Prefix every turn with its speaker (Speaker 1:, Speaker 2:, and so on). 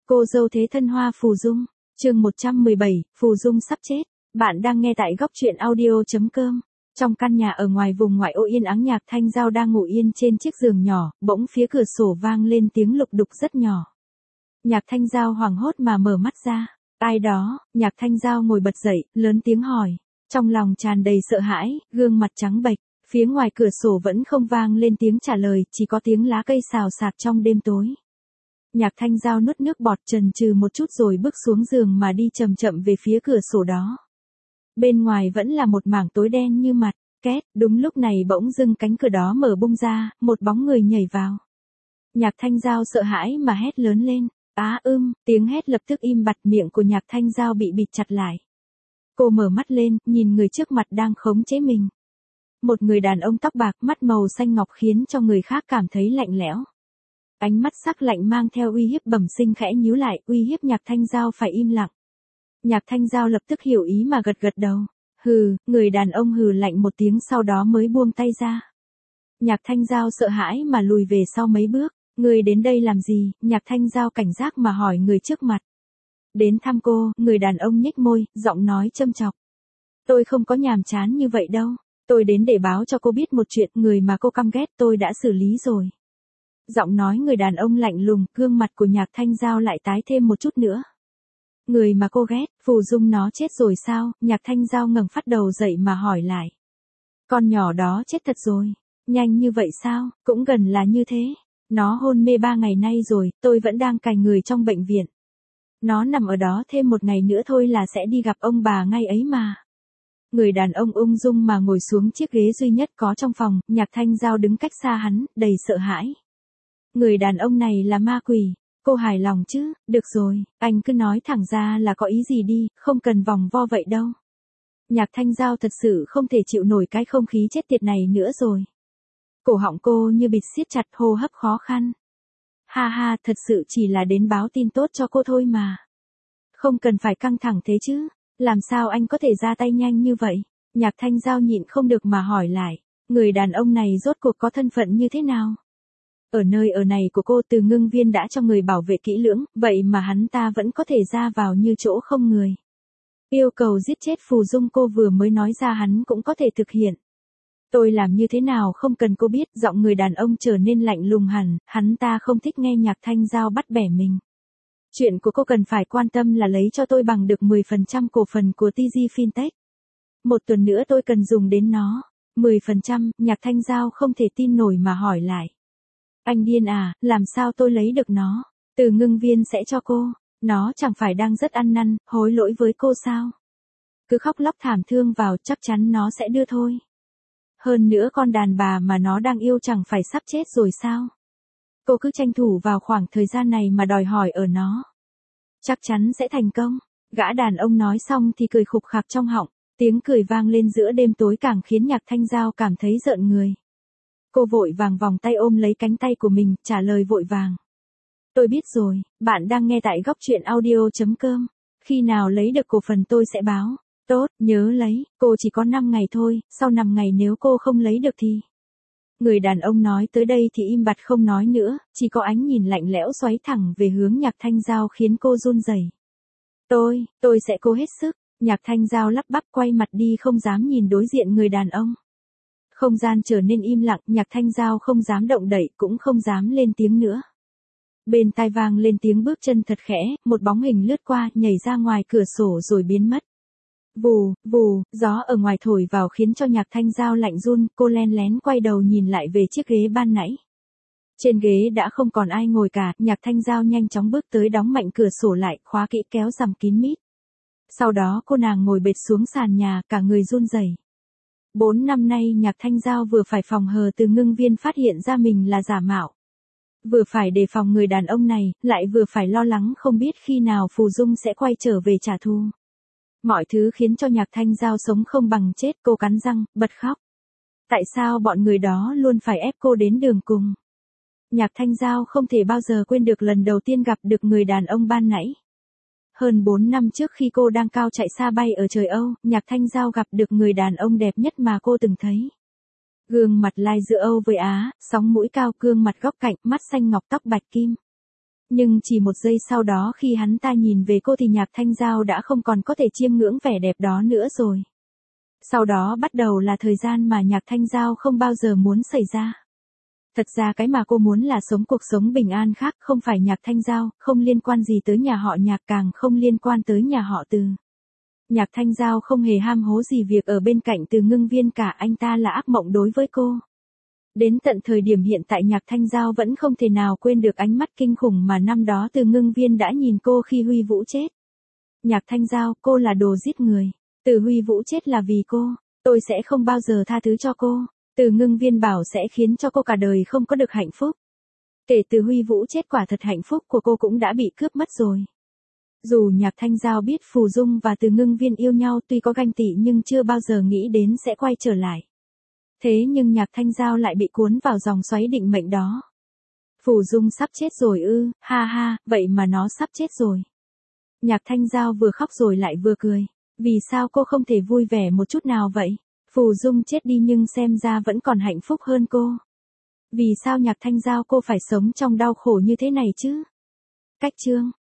Speaker 1: Cô dâu thế thân Hoa Phù Dung, chương 117, Phù Dung sắp chết. Bạn đang nghe tại góc truyện audio.com. Trong căn nhà ở ngoài vùng ngoại ô yên ắng, Nhạc Thanh Giao đang ngủ yên trên chiếc giường nhỏ, bỗng phía cửa sổ vang lên tiếng lục đục rất nhỏ. Nhạc Thanh Giao hoảng hốt mà mở mắt ra. Ai đó? Nhạc Thanh Giao ngồi bật dậy, lớn tiếng hỏi. Trong lòng tràn đầy sợ hãi, gương mặt trắng bệch. Phía ngoài cửa sổ vẫn không vang lên tiếng trả lời, chỉ có tiếng lá cây xào xạc trong đêm tối. Nhạc Thanh Giao nuốt nước bọt, chần chừ một chút rồi bước xuống giường mà đi chậm chậm về phía cửa sổ đó. Bên ngoài vẫn là một mảng tối đen như mặt. Két, đúng lúc này bỗng dưng cánh cửa đó mở bung ra, một bóng người nhảy vào. Nhạc Thanh Giao sợ hãi mà hét lớn lên. Tiếng hét lập tức im bặt, miệng của Nhạc Thanh Giao bị bịt chặt lại. Cô mở mắt lên, nhìn người trước mặt đang khống chế mình. Một người đàn ông tóc bạc, mắt màu xanh ngọc khiến cho người khác cảm thấy lạnh lẽo. Ánh mắt sắc lạnh mang theo uy hiếp bẩm sinh khẽ nhíu lại, uy hiếp Nhạc Thanh Giao phải im lặng. Nhạc Thanh Giao lập tức hiểu ý mà gật gật đầu. Hừ, người đàn ông hừ lạnh một tiếng sau đó mới buông tay ra. Nhạc Thanh Giao sợ hãi mà lùi về sau mấy bước. Người đến đây làm gì? Nhạc Thanh Giao cảnh giác mà hỏi người trước mặt. Đến thăm cô, người đàn ông nhếch môi, giọng nói châm chọc. Tôi không có nhàm chán như vậy đâu. Tôi đến để báo cho cô biết một chuyện, người mà cô căm ghét tôi đã xử lý rồi. Giọng nói người đàn ông lạnh lùng, gương mặt của Nhạc Thanh Giao lại tái thêm một chút nữa. Người mà cô ghét, Phù Dung nó chết rồi sao? Nhạc Thanh Giao ngẩng phát đầu dậy mà hỏi lại. Con nhỏ đó chết thật rồi. Nhanh như vậy sao? Cũng gần là như thế. Nó hôn mê 3 ngày nay rồi, tôi vẫn đang cài người trong bệnh viện. Nó nằm ở đó thêm 1 ngày nữa thôi là sẽ đi gặp ông bà ngay ấy mà. Người đàn ông ung dung mà ngồi xuống chiếc ghế duy nhất có trong phòng, Nhạc Thanh Giao đứng cách xa hắn, đầy sợ hãi. Người đàn ông này là ma quỷ, cô hài lòng chứ? Được rồi, anh cứ nói thẳng ra là có ý gì đi, không cần vòng vo vậy đâu. Nhạc Thanh Giao thật sự không thể chịu nổi cái không khí chết tiệt này nữa rồi. Cổ họng cô như bịt siết chặt, hô hấp khó khăn. Ha ha, thật sự chỉ là đến báo tin tốt cho cô thôi mà. Không cần phải căng thẳng thế chứ. Làm sao anh có thể ra tay nhanh như vậy? Nhạc Thanh Giao nhịn không được mà hỏi lại. Người đàn ông này rốt cuộc có thân phận như thế nào? Ở nơi ở này của cô, Từ Ngưng Viên đã cho người bảo vệ kỹ lưỡng, vậy mà hắn ta vẫn có thể ra vào như chỗ không người. Yêu cầu giết chết Phù Dung cô vừa mới nói ra hắn cũng có thể thực hiện. Tôi làm như thế nào không cần cô biết. Giọng người đàn ông trở nên lạnh lùng hẳn, hắn ta không thích nghe Nhạc Thanh Giao bắt bẻ mình. Chuyện của cô cần phải quan tâm là lấy cho tôi bằng được 10% cổ phần của TG Fintech. 1 tuần nữa tôi cần dùng đến nó. 10%, Nhạc Thanh Giao không thể tin nổi mà hỏi lại. Anh điên à, làm sao tôi lấy được nó? Từ Ngưng Viên sẽ cho cô. Nó chẳng phải đang rất ăn năn, hối lỗi với cô sao? Cứ khóc lóc thảm thương vào, chắc chắn nó sẽ đưa thôi. Hơn nữa con đàn bà mà nó đang yêu chẳng phải sắp chết rồi sao? Cô cứ tranh thủ vào khoảng thời gian này mà đòi hỏi ở nó. Chắc chắn sẽ thành công. Gã đàn ông nói xong thì cười khục khặc trong họng. Tiếng cười vang lên giữa đêm tối càng khiến Nhạc Thanh Giao cảm thấy rợn người. Cô vội vàng vòng tay ôm lấy cánh tay của mình, trả lời vội vàng. Tôi biết rồi, bạn đang nghe tại góc truyện audio.com. Khi nào lấy được cổ phần tôi sẽ báo. Tốt, nhớ lấy, cô chỉ có 5 ngày thôi, sau 5 ngày nếu cô không lấy được thì... Người đàn ông nói tới đây thì im bặt không nói nữa, chỉ có ánh nhìn lạnh lẽo xoáy thẳng về hướng Nhạc Thanh Giao khiến cô run rẩy. Tôi sẽ cố hết sức. Nhạc Thanh Giao lắp bắp quay mặt đi không dám nhìn đối diện người đàn ông. Không gian trở nên im lặng, Nhạc Thanh Giao không dám động đậy cũng không dám lên tiếng nữa. Bên tai vang lên tiếng bước chân thật khẽ, một bóng hình lướt qua, nhảy ra ngoài cửa sổ rồi biến mất. Vù, vù, gió ở ngoài thổi vào khiến cho Nhạc Thanh Giao lạnh run, cô len lén quay đầu nhìn lại về chiếc ghế ban nãy. Trên ghế đã không còn ai ngồi cả, Nhạc Thanh Giao nhanh chóng bước tới đóng mạnh cửa sổ lại, khóa kỹ kéo rèm kín mít. Sau đó cô nàng ngồi bệt xuống sàn nhà, cả người run rẩy. 4 năm nay Nhạc Thanh Giao vừa phải phòng hờ Từ Ngưng Viên phát hiện ra mình là giả mạo. Vừa phải đề phòng người đàn ông này, lại vừa phải lo lắng không biết khi nào Phù Dung sẽ quay trở về trả thù. Mọi thứ khiến cho Nhạc Thanh Giao sống không bằng chết, cô cắn răng, bật khóc. Tại sao bọn người đó luôn phải ép cô đến đường cùng? Nhạc Thanh Giao không thể bao giờ quên được lần đầu tiên gặp được người đàn ông ban nãy. Hơn 4 năm trước khi cô đang cao chạy xa bay ở trời Âu, Nhạc Thanh Giao gặp được người đàn ông đẹp nhất mà cô từng thấy. Gương mặt lai giữa Âu với Á, sóng mũi cao, gương mặt góc cạnh, mắt xanh ngọc, tóc bạch kim. Nhưng chỉ một giây sau đó khi hắn ta nhìn về cô thì Nhạc Thanh Giao đã không còn có thể chiêm ngưỡng vẻ đẹp đó nữa rồi. Sau đó bắt đầu là thời gian mà Nhạc Thanh Giao không bao giờ muốn xảy ra. Thật ra cái mà cô muốn là sống cuộc sống bình an khác, không phải Nhạc Thanh Giao, không liên quan gì tới nhà họ Nhạc, càng không liên quan tới nhà họ Từ. Nhạc Thanh Giao không hề ham hố gì việc ở bên cạnh Từ Ngưng Viên cả, anh ta là ác mộng đối với cô. Đến tận thời điểm hiện tại Nhạc Thanh Giao vẫn không thể nào quên được ánh mắt kinh khủng mà năm đó Từ Ngưng Viên đã nhìn cô khi Huy Vũ chết. Nhạc Thanh Giao, cô là đồ giết người. Từ Huy Vũ chết là vì cô. Tôi sẽ không bao giờ tha thứ cho cô. Từ Ngưng Viên bảo sẽ khiến cho cô cả đời không có được hạnh phúc. Kể từ Huy Vũ chết quả thật hạnh phúc của cô cũng đã bị cướp mất rồi. Dù Nhạc Thanh Giao biết Phù Dung và Từ Ngưng Viên yêu nhau tuy có ganh tị nhưng chưa bao giờ nghĩ đến sẽ quay trở lại. Thế nhưng Nhạc Thanh Giao lại bị cuốn vào dòng xoáy định mệnh đó. Phù Dung sắp chết rồi ư, ha ha, vậy mà nó sắp chết rồi. Nhạc Thanh Giao vừa khóc rồi lại vừa cười. Vì sao cô không thể vui vẻ một chút nào vậy? Phù Dung chết đi nhưng xem ra vẫn còn hạnh phúc hơn cô. Vì sao Nhạc Thanh Giao cô phải sống trong đau khổ như thế này chứ? Cách chương